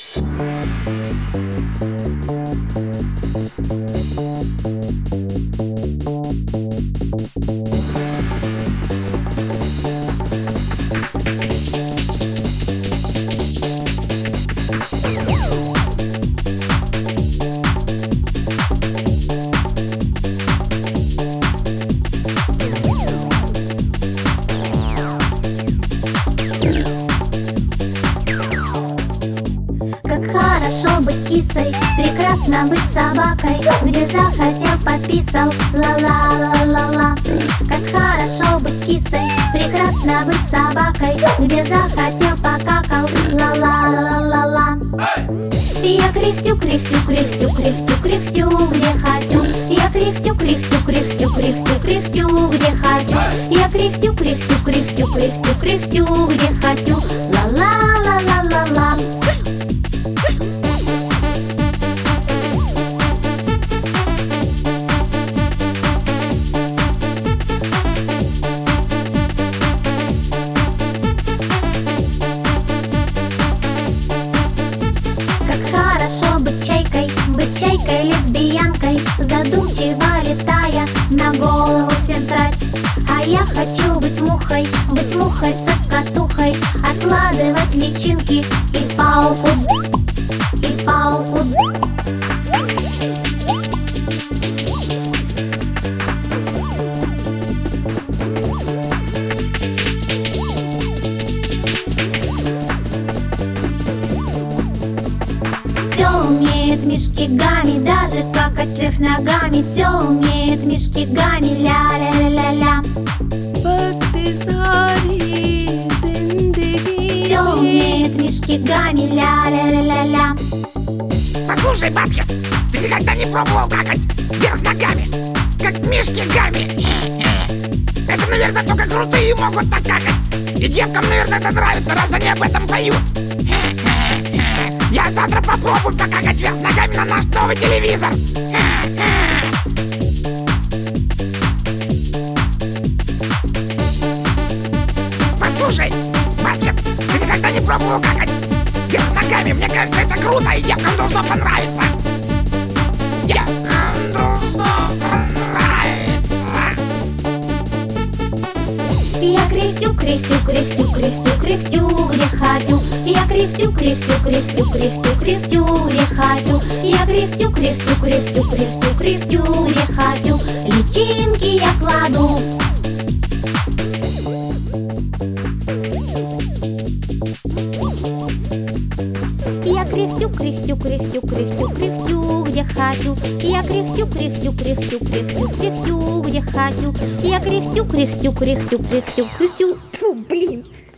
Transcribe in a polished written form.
Как хорошо быть кисой, прекрасно быть собакой. Где захотел, пописал, ла-ла-ла-ла-ла. Как хорошо быть кисой, прекрасно быть собакой. Где захотел, покакал, ла-ла-ла-ла-ла. Я кряхтю, кряхтю, кряхтю, кряхтю, кряхтю, где хочу. Я кряхтю, кряхтю, кряхтю, кряхтю, кряхтю, где хочу. Я кряхтю, кряхтю, кряхтю, кряхтю, кряхтю, где хочу. Ла-ла-ла-ла-ла-ла. Хорошо быть чайкой, лесбиянкой, задумчиво летая, на голову всем срать. А я хочу быть мухой, цокотухой, откладывать личинки и пауку, и пауку. Все умеют мишки Гамми, даже какать вверх ногами. Все умеют мишки Гамми, ля-ля-ля-ля-ля. Все умеют мишки Гамми, ля-ля-ля-ля-ля. Послушай, Батхер, ты никогда не пробовал какать вверх ногами, как мишки Гамми? Это, наверное, только крутые могут так какать. И девкам, наверное, это нравится, раз они об этом поют. Я завтра попробую покакать вверх ногами на наш новый телевизор. Послушай, Батхер, ты никогда не пробовал какать вверх ногами? Мне кажется, это круто, и девкам должно понравиться. Девкам должно понравиться. Я кряхтю, кряхтю, кряхтю, кряхтю, кряхтю, где хочу. Я кряхтю, кряхтю, кряхтю, кряхтю, кряхтю, где хочу. Я кряхтю, кряхтю, кряхтю, кряхтю, кряхтю, где хочу. Личинки я кладу. Я кряхтю, кряхтю, кряхтю, кряхтю, кряхтю, где хочу. Я кряхтю, кряхтю, кряхтю, кряхтю, кряхтю, где хочу. Я кряхтю, кряхтю, кряхтю, кряхтю, кряхтю. Фу, блин.